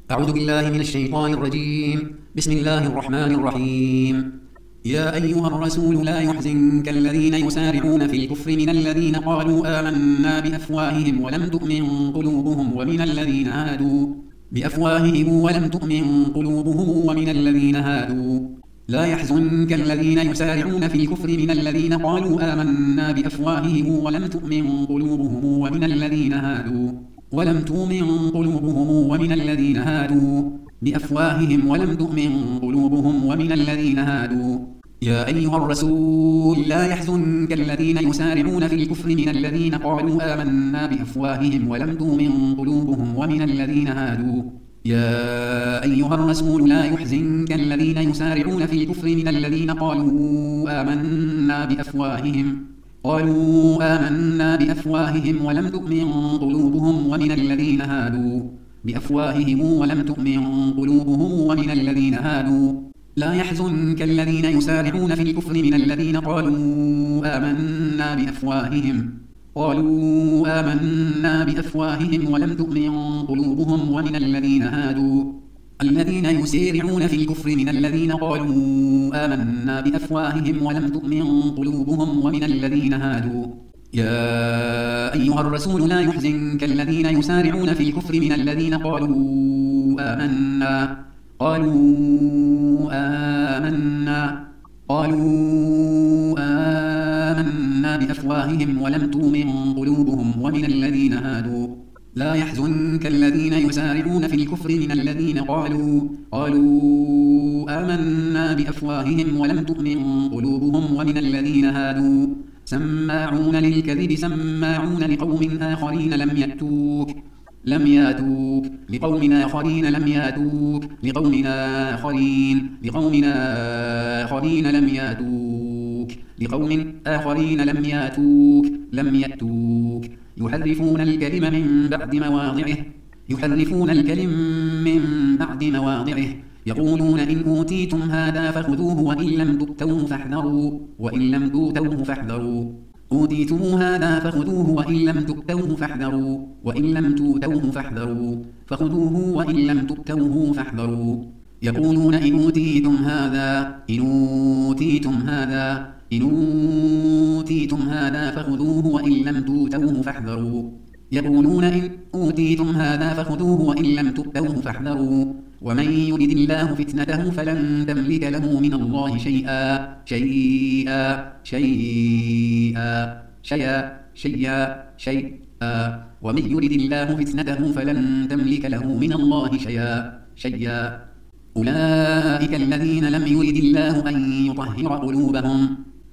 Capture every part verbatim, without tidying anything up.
أعوذ بالله من الشيطان الرجيم. بسم الله الرحمن الرحيم. يا أيها الرسول لا يحزنك الذين يسارعون في الكفر من الذين قالوا آمنا بأفواههم ولم تؤمن قلوبهم ومن الذين هادوا بأفواههم ولم تؤمن قلوبهم ومن الذين هادوا لا يحزنك الذين يسارعون في الكفر من الذين قالوا آمنا بأفواههم ولم تؤمن قلوبهم ومن الذين هادوا ولم تؤمن قلوبهم ومن الذين هادوا بأفواههم ولم تؤمن قلوبهم ومن الذين هادوا يا أيها الرسول لا يحزنك الذين يسارعون في الكفر من الذين قالوا آمنا بأفواههم ولم تؤمن قلوبهم ومن الذين هادوا يا أيها الرسول لا يحزنك الذين يسارعون في الكفر من الذين قالوا آمنا بأفواههم قالوا آمنا بأفواههم ولم تؤمن قلوبهم ومن الذين هادوا بأفواههم ولم تؤمن قلوبهم ومن الذين هادوا لا يحزنك الذين يسارعون في الكفر من الذين قالوا آمنا بأفواههم قالوا آمنا بأفواههم ولم تؤمن قلوبهم ومن الذين هادوا الذين يسارعون في الكفر من الذين قالوا آمنا بأفواههم ولم تؤمن قلوبهم ومن الذين هادوا يا أيها الرسول لا يحزنك الذين يسارعون في الكفر من الذين قالوا آمنا قالوا آمنا قالوا آمنا بأفواههم ولم تؤمن قلوبهم ومن الذين هادوا لا يحزنك الذين يسارعون في الكفر من الذين قالوا قالوا آمنا بأفواههم ولم تؤمن قلوبهم ومن الذين هادوا سماعون للكذب سماعون لقوم آخرين لم يأتوك لم ياتوك لقوم آخرين لم ياتوك لقوم آخرين لقوم آخرين لم ياتوك لقوم آخرين لم ياتوك لم يأتوك يحرفون الكلم من بعد مواضعه يحرفون الكلم من بعد مواضعه يقولون إن أوتيتم هذا فخذوه وإن لم تؤتوه فاحذروا وإن لم تؤتوه فاحذروا أوتيتم هذا فخذوه وإن لم تؤتوه فاحذروا وإن لم تؤتوه فاحذروا فخذوه وإن لم تؤتوه فاحذروا يقولون إن أوتيتم هذا إن أوتيتم هذا إن أوتيتم هذا فخذوه وإن لم تؤتوه فاحذروا يقولون إن أوتيتم هذا فخذوه وإن لم تؤتوه فاحذروا ومن يرد الله فتنته فلن تملك له من الله شيئا شيئا شيئا شيئا شيئا شيئا ومن يرد الله فتنته فلن تملك له من الله شيئا شيئا أولئك الذين لم يرد الله أن يطهر قلوبهم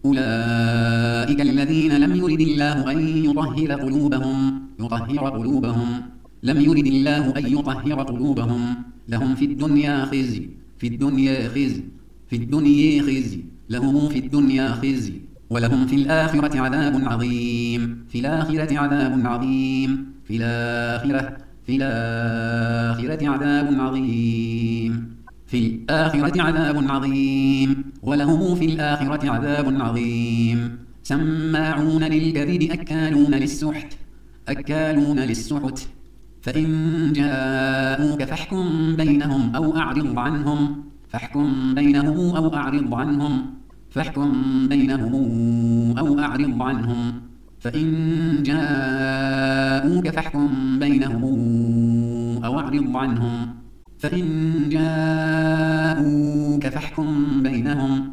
أولئك الذين لم يرد الله أن يطهر قلوبهم يطهر قلوبهم لم يرد الله أن يطهر قلوبهم لهم في الدنيا خزي في الدنيا خزي في الدنيا خزي لهم في الدنيا خزي ولهم في الآخرة عذاب عظيم في الآخرة عذاب عظيم في الآخرة في الآخرة عذاب عظيم في الآخرة عذاب عظيم ولهم في الآخرة عذاب عظيم سماعون للكذب أكالون للسحت أكالون للسحت فإن جاءوك فاحكم بينهم أو أعرض عنهم فاحكم بينهم أو أعرض عنهم فاحكم بينهم أو أعرض عنهم فإن جاءوك فاحكم بينهم أو أعرض عنهم فإن جاءوك فاحكم بينهم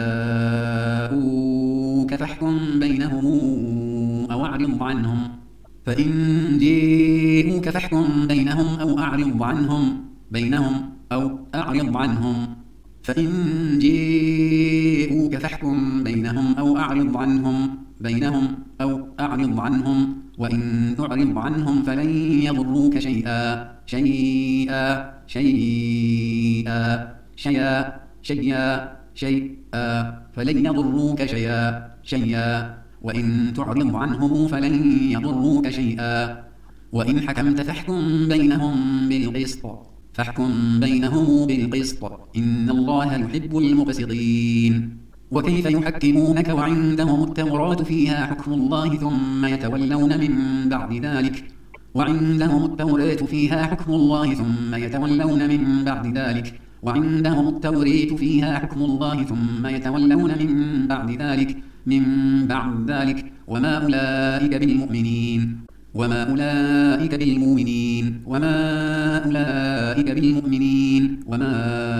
جاءوك فاحكم بينهم أو أعرض عنهم فإن جاءوك فاحكم بينهم أو أعرض عنهم بينهم أو أعرض عنهم فإن جاءوك فاحكم بينهم أو أعرض عنهم بينهم أو أعرض عنهم وإن تعرض عنهم فلن يضروك شيئا شيئا شيئا شيئا شيئا شيئا فلن يضروك شيئا شيئا وإن تعرض عنهم فلن يضروك شيئا وإن حكمت فاحكم بينهم بالقسط فاحكم بينهم بالقسط إن الله يحب المقسطين وكيف يحكمونك وعندهم التوراة فيها حكم الله ثم يتولون من بعد ذلك وعندهم التوراة فيها حكم الله ثم يتولون من بعد ذلك وعندهم التوراة فيها حكم الله ثم يتولون من بعد ذلك من بعد ذلك وما أولئك بالمؤمنين وما أولئك بالمؤمنين وما أولئك بالمؤمنين وما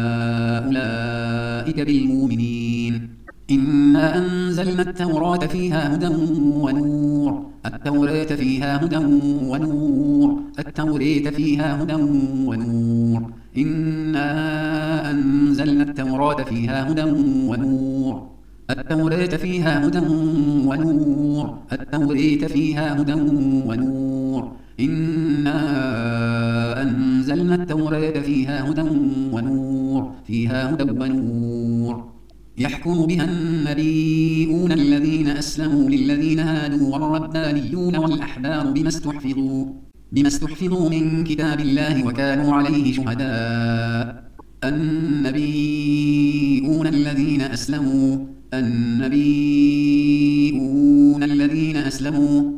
أولئك بالمؤمنين إنا أنزلنا التوراة فيها هدى ونور التوراة فيها هدى ونور التوراة فيها هدى ونور إنا أنزلنا التوراة فيها هدى ونور التوراة فيها هدى ونور التوراة فيها هدى ونور إنا أنزلنا التوراة فيها هدى ونور فيها هدى ونور يحكم بها النبيون الذين أسلموا للذين هادوا والربانيون والأحبار بما استحفظوا بما استحفظوا من كتاب الله وكانوا عليه شهداء النبيون الذين أسلموا النبيون الذين أسلموا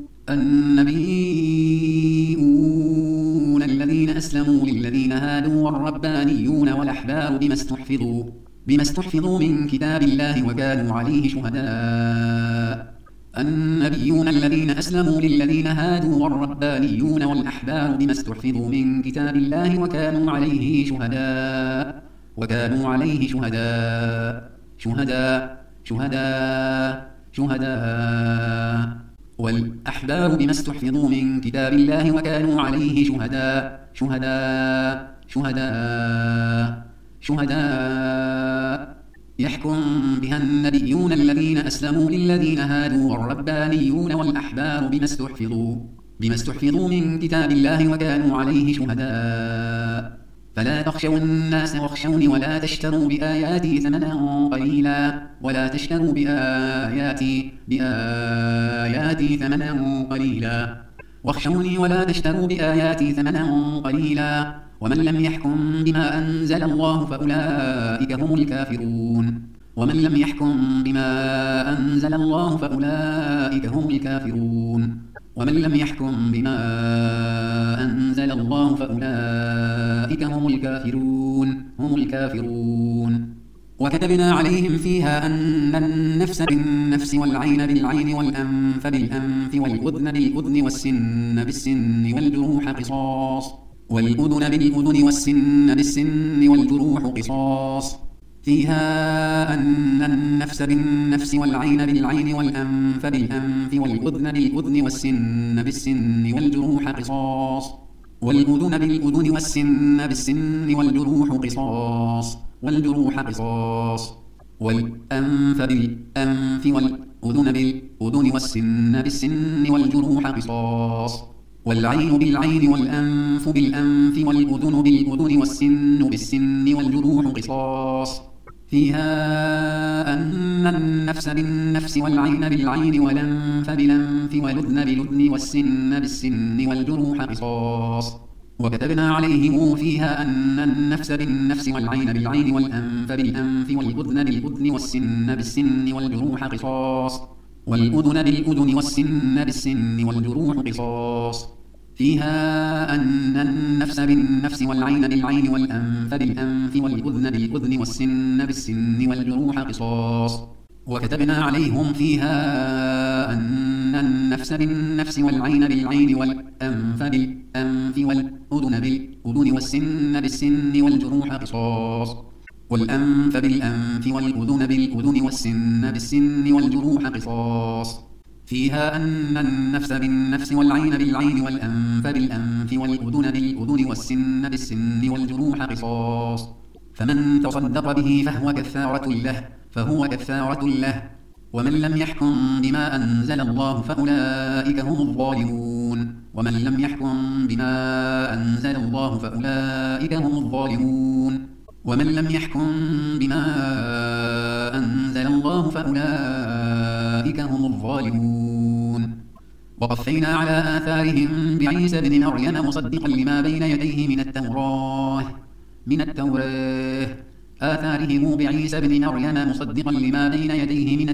النبيون الذين أسلموا للذين هادوا والربانيون والأحبار بما استحفظوا بما استحفظوا من كتاب الله وكانوا عليه شهداء النبيون الذين أسلموا للذين هادوا والربانيون والأحبار بما استحفظوا من كتاب الله وكانوا عليه شهداء وكانوا عليه شهداء شهداء شهداء شهداء والأحبار بما استحفظوا من كتاب الله وكانوا عليه شهداء شهداء شهداء شهداء يحكم بها النبيون الذين أسلموا للذين هادوا والربانيون والأحبار بما استحفظوا بما استحفظوا من كتاب الله وكانوا عليه شهداء فلا تخشوا الناس واخشوني ولا تشتروا بآياتي ثمنا قليلا ولا تشتروا بآياتي بآياتي ثمنا قليلا واخشوني ولا تشتروا بآياتي ثمنا قليلا ومن لم يحكم بما أنزل الله فأولئك هم الكافرون ومن لم يحكم بما أنزل الله فأولئك هم الكافرون ومن لم يحكم بما أنزل الله فأولئك هم الكافرون هم الكافرون وكتبنا عليهم فيها أن النفس بالنفس والعين بالعين والأنف بالأنف والأذن بالأذن والسن بالسن والجروح قصاص والأذن بالأذن والسن بالسن والجروح قصاص فيها أن النفس بالنفس والعين بالعين والأنف بالأنف والأذن بالأذن والسن بالسن والجروح قصاص والأذن بالأذن والسن بالسن والجروح قصاص والجروح قصاص والأنف بالأنف والأذن بالأذن والسن بالسن والجروح قصاص والعين بالعين والأنف بالأنف والأذن بالأذن والسن بالسن والجروح قصاص فيها أن النفس بالنفس والعين بالعين والأنف بالأنف والأذن بالأذن والسن بالسن والجروح قصاص وكتبنا عليهم فيها أن النفس بالنفس والعين بالعين والأنف بالأنف والأذن بالأذن والسن بالسن والجروح قصاص والأذن بالأذن والسن بالسن والجروح قصاص فيها أن النفس بالنفس والعين بالعين والأنف بالأنف والأذن بالأذن والسن بالسن والجروح قصاص وكتبنا عليهم فيها أن النفس بالنفس والعين بالعين والأنف بالأنف والأذن بالأذن والسن بالسن والجروح قصاص والأنف بالأنف والأذن بالأذن والسن بالسن والجروح قصاص فيها أن النفس بالنفس والعين بالعين والأنف بالأنف والأذن بالأذن والسن بالسن والجروح قصاص فمن تصدق به فهو كفارة له فهو كفارة له ومن لم يحكم بما أنزل الله فأولئك هم الظالمون ومن لم يحكم بما أنزل الله فأولئك هم الظالمون ومن لم يحكم بما أنزل الله فأولئك هم الظالمون وقفينا على آثارهم بعيسى ابن مريم مصدقا لما بين يديه من التوراة من التوراة آثارهم بعيسى ابن مريم مصدقا لما بين يديه من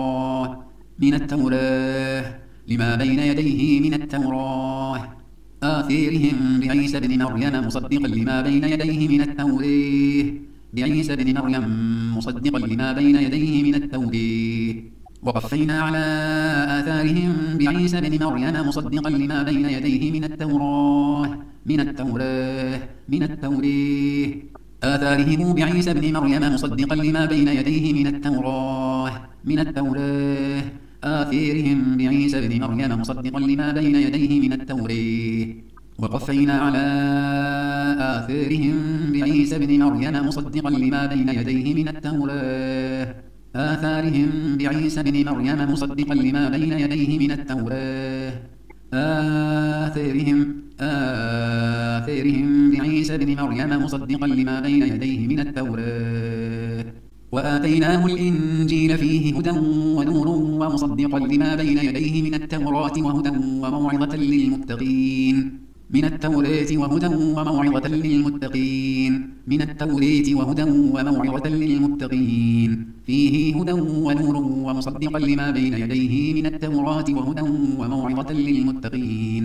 التوراة من التوراة لما بين يديه من التوراة آثارهم بعيسى بن مريم مصدقا لما بين يديه من التوراة بعيسى بن مريم مصدقا لما بين يديه من التوراة وقفينا على آثارهم بعيسى بن مريم مصدقا لما بين يديه من التوراة من التوراة من التوراة آثارهم بعيسى بن مريم مصدقا لما بين يديه من التوراة من التوراة آثارهم بعيسى بن مريم مصدقا لما بين يديه من التوراة وقفينا على آثارهم بعيسى بن مريم مصدقا لما بين يديه من التوراة آثارهم بعيسى بن مريم مصدقا لما بين يديه من التوراة آثارهم آثارهم بعيسى بن مريم مصدقا لما بين يديه من التوراة وآتيناه الإنجيل فيه هدى ونور ومصدقا لما بين يديه من التوراة وهدى وموعظة للمتقين من التوراة وهدى وموعظة للمتقين من التوراة وهدى وموعظة للمتقين فيه هدى ونور ومصدقا لما بين يديه من التوراة وهدى وموعظة للمتقين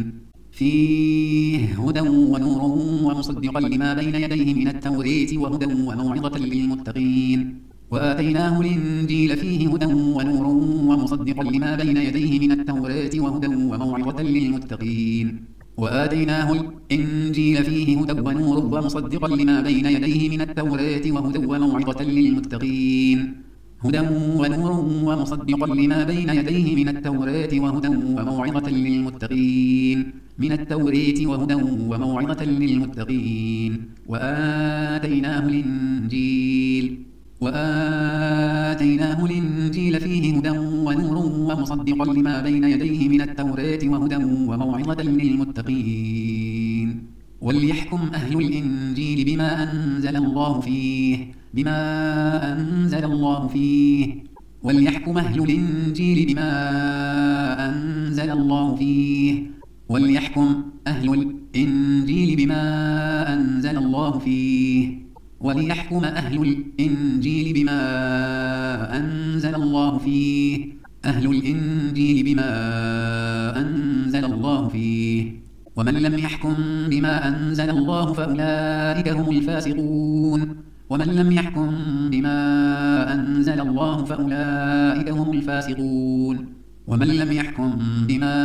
فيه هدى ونور ومصدقا لما بين يديه من التوراة وهدى وموعظة للمتقين وآتيناه الإنجيل فيه هدى ونور ومصدقا لما بين يديه من التوراة وهدى وموعظة للمتقين وآتيناه الإنجيل فيه هدى ونور ومصدقا لما بين يديه من التوراة وهدى وموعظة للمتقين هدى ونور ومصدقا لما بين يديه من التوراة وهدى وموعظة للمتقين من التوراة وهدى وموعظة للمتقين وآتيناه الإنجيل وآتيناه الإنجيل فيه هدى ونور ومصدقا لما بين يديه من التوراة وهدى وموعظة للمتقين وليحكم أهل الإنجيل بما أنزل الله فيه بما أنزل الله فيه وليحكم أهل الإنجيل بما أنزل الله فيه وليحكم أهل الإنجيل بما أنزل الله فيه وليحكم أهل الإنجيل بما أنزل الله فيه أهل الإنجيل بما أنزل الله فيه ومن لم يحكم بما أنزل الله فأولئك هم الفاسقون ومن لم يحكم بما أنزل الله فأولئك هم الفاسقون ومن لم يحكم بما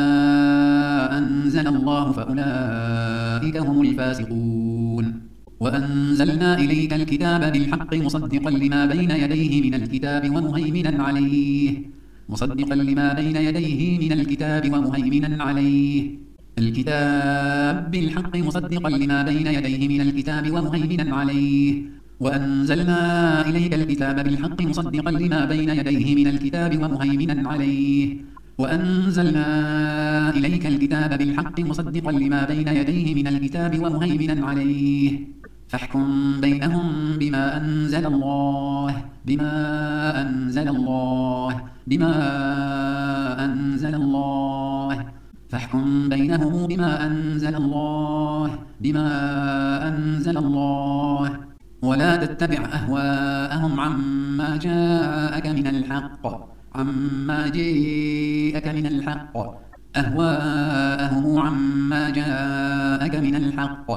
أنزل الله فأولئك هم الفاسقون وأنزلنا إليك الكتاب بالحق مصدقا لما بين يديه من الكتاب ومهيمنا عليه مصدقا لما بين يديه من الكتاب ومهيمنا عليه الكتاب بالحق مصدقا لما بين يديه من الكتاب ومهيمنا عليه وأنزلنا إليك الكتاب بالحق مصدقا لما بين يديه من الكتاب ومهيمنا عليه وأنزلنا إليك الكتاب بالحق مصدقا لما بين يديه من الكتاب ومهيمنا عليه فاحكم بينهم بما أنزل الله بما أنزل الله بما أنزل الله فاحكم بينهم بما أنزل الله بما أنزل الله ولا تتبع أهواءهم عما جاءك من الحق عما جاءك من الحق أهواءهم عما جاءك من الحق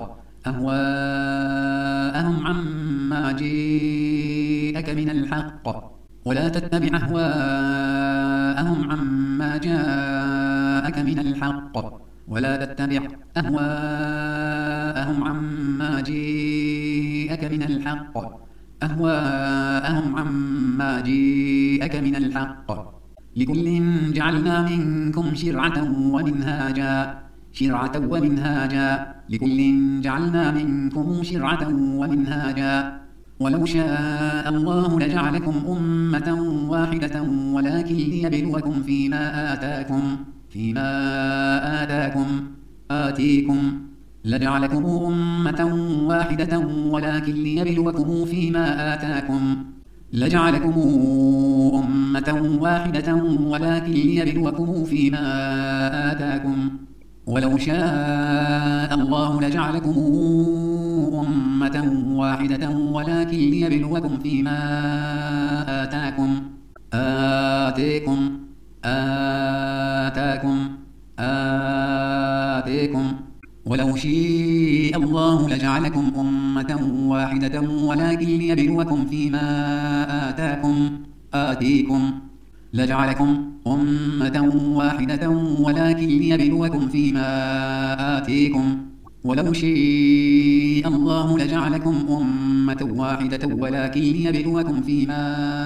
أهواءهم عما جاءك من الحق ولا تتبع أهواءهم عما جاءك من الحق ولا تتبع أهواءهم عما جاءك من الحق أهواءهم عما جاءك من الحق لكل جعلنا منكم شرعة ومنهاجا شرعة ومنهاجا لكل جعلنا منكم شرعة ومنهاجا ولو شاء الله لجعلكم أمة واحدة ولكن ليبلوكم فيما آتاكم فيما آتاكم آتيكم لجعلكم أمة واحدة ولكن ليبلوكم فيما آتاكم لجعلكم أمة واحدة ولكن ليبلوكم فيما آتاكم ولو شاء الله لجعلكم أمة واحدة ولكن ليبلوكم فيما آتاكم آتيكم آتاكم آتيكم ولو شاء الله لجعلكم أمة واحدة ولكن ليبلوكم فيما آتاكم آتيكم لجعلكم أمة واحدة ولكن ليبلوكم فيما آتيكم ولو شاء الله لجعلكم أمة واحدة ولكن ليبلوكم فيما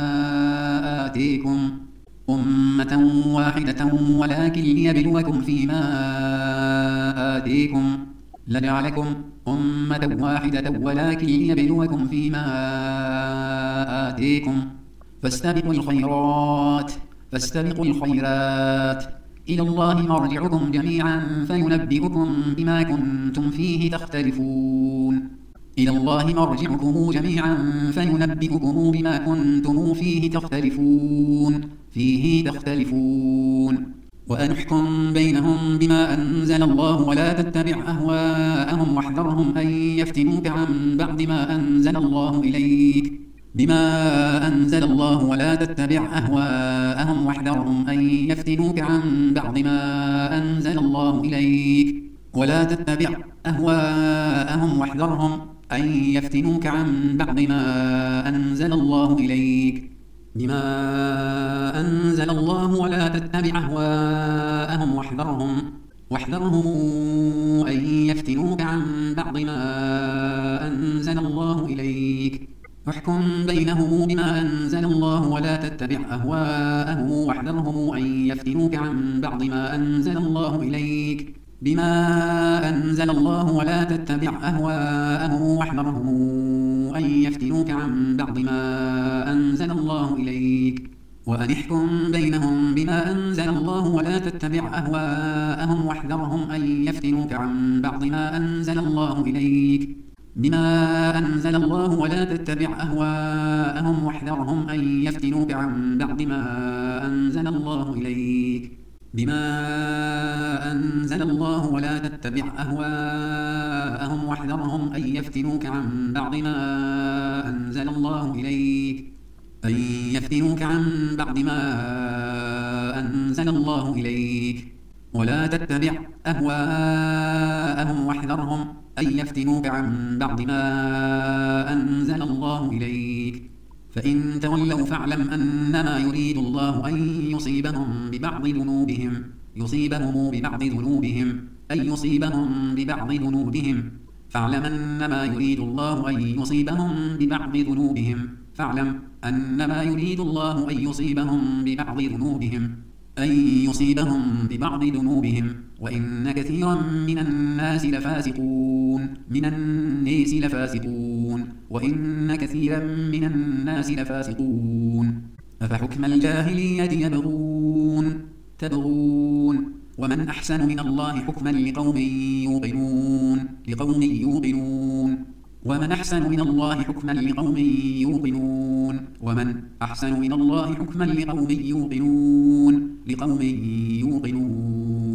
آتيكم أمة واحدة ولكن ليبلوكم فيما آتيكم لجعلكم أمة واحدة ولكن ليبلوكم فيما آتيكم فاستبقوا الخيرات فاستبقوا الخيرات إلى الله مرجعكم جميعا فينبئكم بما كنتم فيه تختلفون إلى الله مرجعكم جميعا فينبئكم بما كنتم فيه تختلفون فيه تختلفون وأن احكم بينهم بما أنزل الله ولا تتبع أهواءهم واحذرهم أن يفتنوك عن بعد ما أنزل الله إليك بما أنزل الله ولا تتبع أهواءهم واحذرهم أن يفتنوك عن بعد ما أنزل الله إليك ولا تتبع أهواءهم واحذرهم أن يفتنوك عن بعد ما أنزل الله إليك بما أنزل الله ولا تتبع أهواءهم واحذرهم واحذرهم أن يفتنوك عن بعد ما أنزل الله إليك احكم بينهم بما أنزل الله ولا تتبع أهواءهم واحذرهم أن يفتنوك عن بعد ما أنزل الله إليك بما أنزل الله ولا تتبع أهواءهم واحذرهم أن يفتنوك عن بعد ما أنزل الله إليك وأن احكم بينهم بما أنزل الله ولا تتبع أهواءهم واحذرهم أن يفتنوك عن بعد ما أنزل الله إليك بما أنزل الله ولا تتبع أهواءهم واحذرهم أن يفتنوك عن بعد ما أنزل الله إليك بما أنزل الله ولا تتبع أهواءهم واحذرهم أن يفتنوك عن بعد ما أنزل الله إليك أن يفتنوك عن بعد ما أنزل الله إليك ولا تتبع أهواءهم واحذرهم أن يفتنوك عن بعد ما أنزل الله إليك فإن تولوا فاعلم أنما يريد الله أن يصيبهم ببعض ذنوبهم يصيبهم ببعض ذنوبهم أي يصيبهم ببعض ذنوبهم فاعلم أنما يريد الله أن يصيبهم ببعض ذنوبهم فاعلم أنما يريد الله أن يصيبهم ببعض ذنوبهم أن يصيبهم ببعض ذنوبهم وإن كثيرا من الناس لفاسقون من الناس لفاسقون وإن كثيرا من الناس لفاسقون أفحكم الجاهلية يبغون تبغون ومن أحسن من الله حكما لقوم يوقنون لقوم يوقنون ومن أحسن من الله حكما لقوم يوقنون ومن أحسن من الله حكما لقوم يوقنون لقوم يوقنون